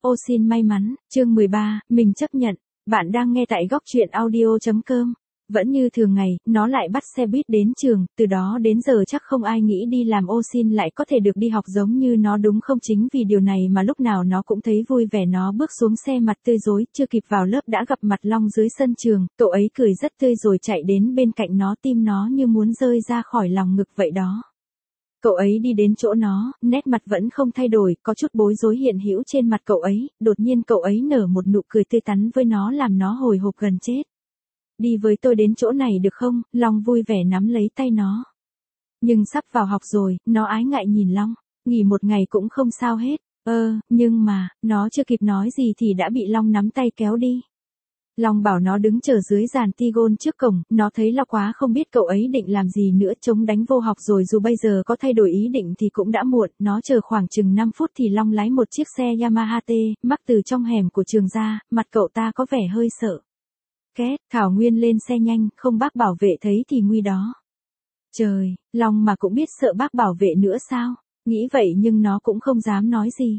Ô xin may mắn, chương 13, mình chấp nhận. Bạn đang nghe tại góc truyện audio.com. Vẫn như thường ngày, nó lại bắt xe buýt đến trường, từ đó đến giờ chắc không ai nghĩ đi làm ô xin lại có thể được đi học giống như nó, đúng không? Chính vì điều này mà lúc nào nó cũng thấy vui vẻ. Nó bước xuống xe mặt tươi rói, chưa kịp vào lớp đã gặp mặt Long dưới sân trường, cậu ấy cười rất tươi rồi chạy đến bên cạnh nó, tim nó như muốn rơi ra khỏi lòng ngực vậy đó. Cậu ấy đi đến chỗ nó, nét mặt vẫn không thay đổi, có chút bối rối hiện hữu trên mặt cậu ấy, đột nhiên cậu ấy nở một nụ cười tươi tắn với nó làm nó hồi hộp gần chết. Đi với tôi đến chỗ này được không? Long vui vẻ nắm lấy tay nó. Nhưng sắp vào học rồi, nó ái ngại nhìn Long, nghỉ một ngày cũng không sao hết. Nhưng mà, nó chưa kịp nói gì thì đã bị Long nắm tay kéo đi. Long bảo nó đứng chờ dưới giàn ti gôn trước cổng, nó thấy lo quá không biết cậu ấy định làm gì nữa, chống đánh vô học rồi, dù bây giờ có thay đổi ý định thì cũng đã muộn. Nó chờ khoảng chừng 5 phút thì Long lái một chiếc xe Yamaha T Max từ trong hẻm của trường ra, mặt cậu ta có vẻ hơi sợ. Két, Thảo Nguyên lên xe nhanh, không bác bảo vệ thấy thì nguy đó. Trời, Long mà cũng biết sợ bác bảo vệ nữa sao? Nghĩ vậy nhưng nó cũng không dám nói gì.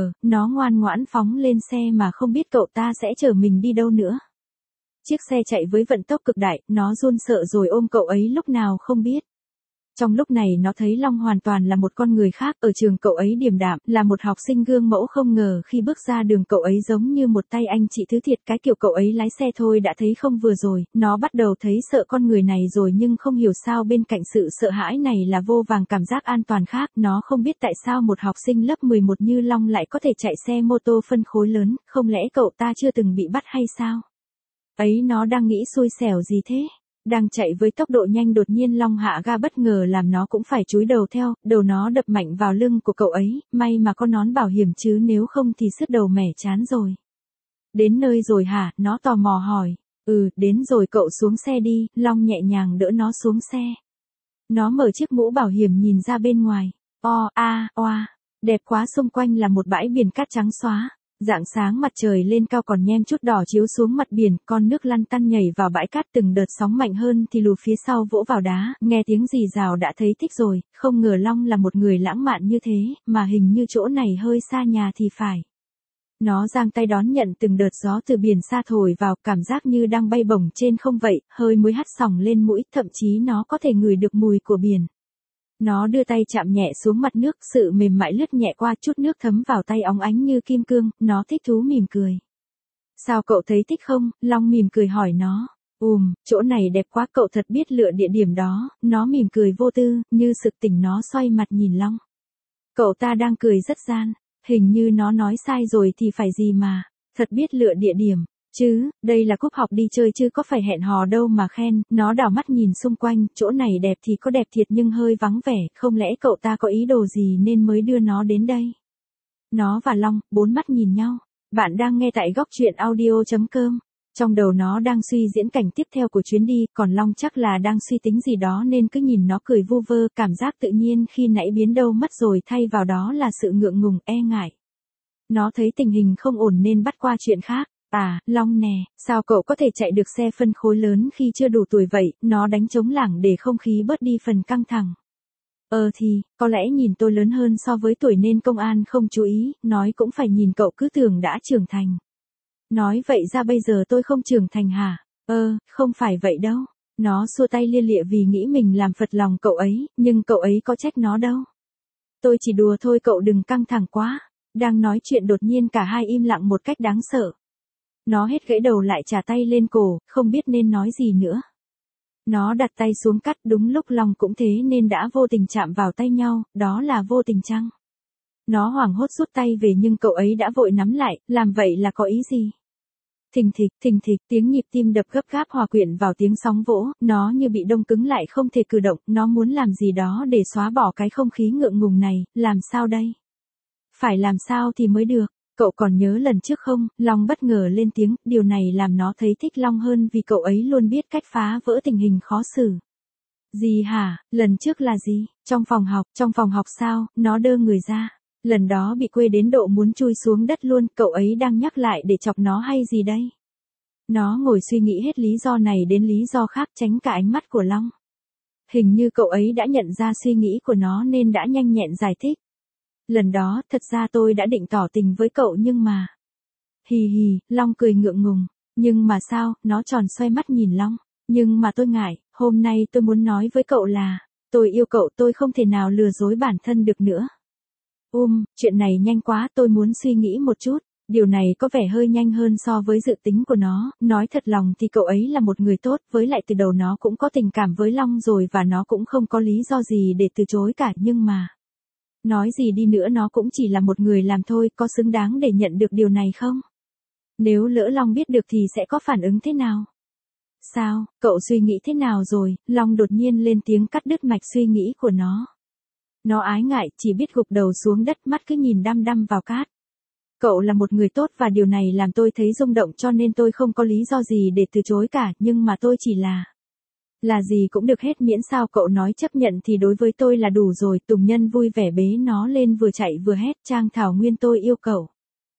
Nó ngoan ngoãn phóng lên xe mà không biết cậu ta sẽ chở mình đi đâu nữa. Chiếc xe chạy với vận tốc cực đại, nó run sợ rồi ôm cậu ấy lúc nào không biết. Trong lúc này nó thấy Long hoàn toàn là một con người khác, ở trường cậu ấy điềm đạm, là một học sinh gương mẫu, không ngờ khi bước ra đường cậu ấy giống như một tay anh chị thứ thiệt. Cái kiểu cậu ấy lái xe thôi đã thấy không vừa rồi, nó bắt đầu thấy sợ con người này rồi, nhưng không hiểu sao bên cạnh sự sợ hãi này là vô vàn cảm giác an toàn khác. Nó không biết tại sao một học sinh lớp 11 như Long lại có thể chạy xe mô tô phân khối lớn, không lẽ cậu ta chưa từng bị bắt hay sao? Ấy, nó đang nghĩ xui xẻo gì thế? Đang chạy với tốc độ nhanh, đột nhiên Long hạ ga bất ngờ làm nó cũng phải chúi đầu theo, đầu nó đập mạnh vào lưng của cậu ấy, may mà có nón bảo hiểm chứ nếu không thì sứt đầu mẻ chán rồi. Đến nơi rồi hả? Nó tò mò hỏi. Đến rồi, cậu xuống xe đi. Long nhẹ nhàng đỡ nó xuống xe. Nó mở chiếc mũ bảo hiểm nhìn ra bên ngoài. Đẹp quá, xung quanh là một bãi biển cát trắng xóa. Rạng sáng mặt trời lên cao còn nhem chút đỏ chiếu xuống mặt biển, con nước lăn tăn nhảy vào bãi cát, từng đợt sóng mạnh hơn thì lù phía sau vỗ vào đá, nghe tiếng rì rào đã thấy thích rồi, không ngờ Long là một người lãng mạn như thế, mà hình như chỗ này hơi xa nhà thì phải. Nó giang tay đón nhận từng đợt gió từ biển xa thổi vào, cảm giác như đang bay bổng trên không vậy, hơi muối hắt xỏng lên mũi, thậm chí nó có thể ngửi được mùi của biển. Nó đưa tay chạm nhẹ xuống mặt nước, sự mềm mại lướt nhẹ qua, chút nước thấm vào tay óng ánh như kim cương, nó thích thú mỉm cười. Sao cậu thấy thích không? Long mỉm cười hỏi nó. Chỗ này đẹp quá, cậu thật biết lựa địa điểm đó. Nó mỉm cười vô tư, như sực tỉnh nó xoay mặt nhìn Long. Cậu ta đang cười rất gian, hình như nó nói sai rồi thì phải gì mà, thật biết lựa địa điểm. Chứ, đây là cúp học đi chơi chứ có phải hẹn hò đâu mà khen. Nó đảo mắt nhìn xung quanh, chỗ này đẹp thì có đẹp thiệt nhưng hơi vắng vẻ, không lẽ cậu ta có ý đồ gì nên mới đưa nó đến đây? Nó và Long, bốn mắt nhìn nhau. Bạn đang nghe tại góc truyện audio.com. Trong đầu nó đang suy diễn cảnh tiếp theo của chuyến đi, còn Long chắc là đang suy tính gì đó nên cứ nhìn nó cười vu vơ, cảm giác tự nhiên khi nãy biến đâu mất rồi, thay vào đó là sự ngượng ngùng, e ngại. Nó thấy tình hình không ổn nên bắt qua chuyện khác. Long nè, sao cậu có thể chạy được xe phân khối lớn khi chưa đủ tuổi vậy? Nó đánh trống lảng để không khí bớt đi phần căng thẳng. Thì, có lẽ nhìn tôi lớn hơn so với tuổi nên công an không chú ý, nói cũng phải nhìn cậu cứ tưởng đã trưởng thành. Nói vậy ra bây giờ tôi không trưởng thành hả? Không phải vậy đâu. Nó xua tay lia lịa vì nghĩ mình làm phật lòng cậu ấy, nhưng cậu ấy có trách nó đâu. Tôi chỉ đùa thôi, cậu đừng căng thẳng quá. Đang nói chuyện đột nhiên cả hai im lặng một cách đáng sợ. Nó hết gãy đầu lại trả tay lên cổ, không biết nên nói gì nữa. Nó đặt tay xuống cắt, đúng lúc Long cũng thế nên đã vô tình chạm vào tay nhau, đó là vô tình chăng? Nó hoảng hốt rút tay về nhưng cậu ấy đã vội nắm lại, làm vậy là có ý gì? Thình thịch, tiếng nhịp tim đập gấp gáp hòa quyện vào tiếng sóng vỗ, nó như bị đông cứng lại không thể cử động, nó muốn làm gì đó để xóa bỏ cái không khí ngượng ngùng này, làm sao đây? Phải làm sao thì mới được? Cậu còn nhớ lần trước không? Long bất ngờ lên tiếng, điều này làm nó thấy thích Long hơn vì cậu ấy luôn biết cách phá vỡ tình hình khó xử. Gì hả? Lần trước là gì? Trong phòng học sao? Nó đơ người ra. Lần đó bị quê đến độ muốn chui xuống đất luôn, cậu ấy đang nhắc lại để chọc nó hay gì đây? Nó ngồi suy nghĩ hết lý do này đến lý do khác, tránh cả ánh mắt của Long. Hình như cậu ấy đã nhận ra suy nghĩ của nó nên đã nhanh nhẹn giải thích. Lần đó, thật ra tôi đã định tỏ tình với cậu nhưng mà... Hì hì, Long cười ngượng ngùng. Nhưng mà sao, nó tròn xoay mắt nhìn Long. Nhưng mà tôi ngại, hôm nay tôi muốn nói với cậu là, tôi yêu cậu, tôi không thể nào lừa dối bản thân được nữa. Chuyện này nhanh quá, tôi muốn suy nghĩ một chút. Điều này có vẻ hơi nhanh hơn so với dự tính của nó, nói thật lòng thì cậu ấy là một người tốt, với lại từ đầu nó cũng có tình cảm với Long rồi và nó cũng không có lý do gì để từ chối cả, nhưng mà... Nói gì đi nữa nó cũng chỉ là một người làm thôi, có xứng đáng để nhận được điều này không? Nếu lỡ Long biết được thì sẽ có phản ứng thế nào? Sao, cậu suy nghĩ thế nào rồi? Long đột nhiên lên tiếng cắt đứt mạch suy nghĩ của nó. Nó ái ngại, chỉ biết gục đầu xuống đất, mắt cứ nhìn đăm đăm vào cát. Cậu là một người tốt và điều này làm tôi thấy rung động, cho nên tôi không có lý do gì để từ chối cả, nhưng mà tôi chỉ là gì cũng được hết, miễn sao cậu nói chấp nhận thì đối với tôi là đủ rồi. Tùng Nhân vui vẻ bế nó lên vừa chạy vừa hét, Trang Thảo Nguyên tôi yêu cậu.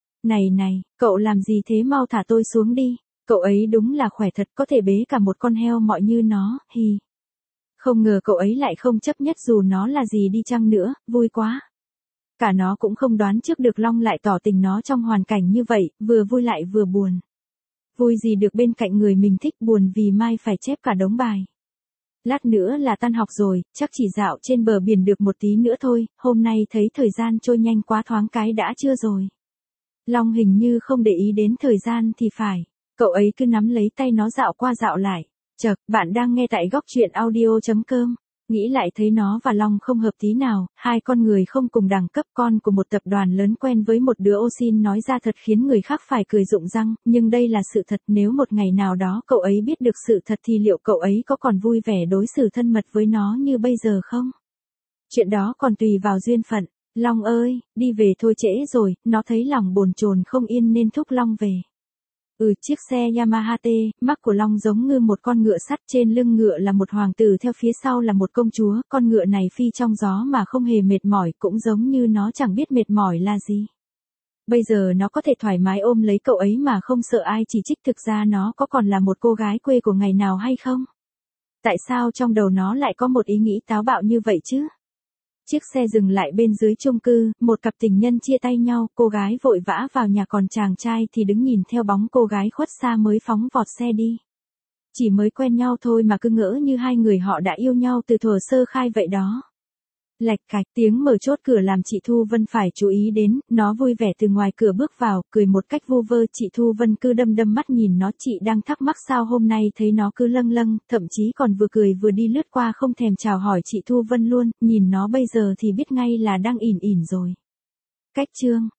Này, cậu làm gì thế, mau thả tôi xuống đi. Cậu ấy đúng là khỏe thật, có thể bế cả một con heo mọi như nó, hi. Không ngờ cậu ấy lại không chấp nhất dù nó là gì đi chăng nữa, vui quá. Cả nó cũng không đoán trước được Long lại tỏ tình nó trong hoàn cảnh như vậy, vừa vui lại vừa buồn. Vui gì được bên cạnh người mình thích, buồn vì mai phải chép cả đống bài. Lát nữa là tan học rồi, chắc chỉ dạo trên bờ biển được một tí nữa thôi, hôm nay thấy thời gian trôi nhanh quá, thoáng cái đã trưa rồi. Long hình như không để ý đến thời gian thì phải, cậu ấy cứ nắm lấy tay nó dạo qua dạo lại. Chậc, bạn đang nghe tại góc truyện audio.com. Nghĩ lại thấy nó và Long không hợp tí nào, hai con người không cùng đẳng cấp, con của một tập đoàn lớn quen với một đứa ô xin, nói ra thật khiến người khác phải cười rụng răng, nhưng đây là sự thật. Nếu một ngày nào đó cậu ấy biết được sự thật thì liệu cậu ấy có còn vui vẻ đối xử thân mật với nó như bây giờ không? Chuyện đó còn tùy vào duyên phận. Long ơi, đi về thôi, trễ rồi. Nó thấy lòng bồn chồn không yên nên thúc Long về. Chiếc xe Yamaha T-Max của Long giống như một con ngựa sắt, trên lưng ngựa là một hoàng tử, theo phía sau là một công chúa, con ngựa này phi trong gió mà không hề mệt mỏi, cũng giống như nó chẳng biết mệt mỏi là gì. Bây giờ nó có thể thoải mái ôm lấy cậu ấy mà không sợ ai chỉ trích, thực ra nó có còn là một cô gái quê của ngày nào hay không? Tại sao trong đầu nó lại có một ý nghĩ táo bạo như vậy chứ? Chiếc xe dừng lại bên dưới chung cư, một cặp tình nhân chia tay nhau, cô gái vội vã vào nhà, còn chàng trai thì đứng nhìn theo bóng cô gái khuất xa mới phóng vọt xe đi. Chỉ mới quen nhau thôi mà cứ ngỡ như hai người họ đã yêu nhau từ thuở sơ khai vậy đó. Lạch cạch, tiếng mở chốt cửa làm chị Thu Vân phải chú ý đến, nó vui vẻ từ ngoài cửa bước vào, cười một cách vu vơ. Chị Thu Vân cứ đăm đăm mắt nhìn nó, chị đang thắc mắc sao hôm nay thấy nó cứ lâng lâng, thậm chí còn vừa cười vừa đi lướt qua không thèm chào hỏi chị Thu Vân luôn, nhìn nó bây giờ thì biết ngay là đang ỉn ỉn rồi. Cách chương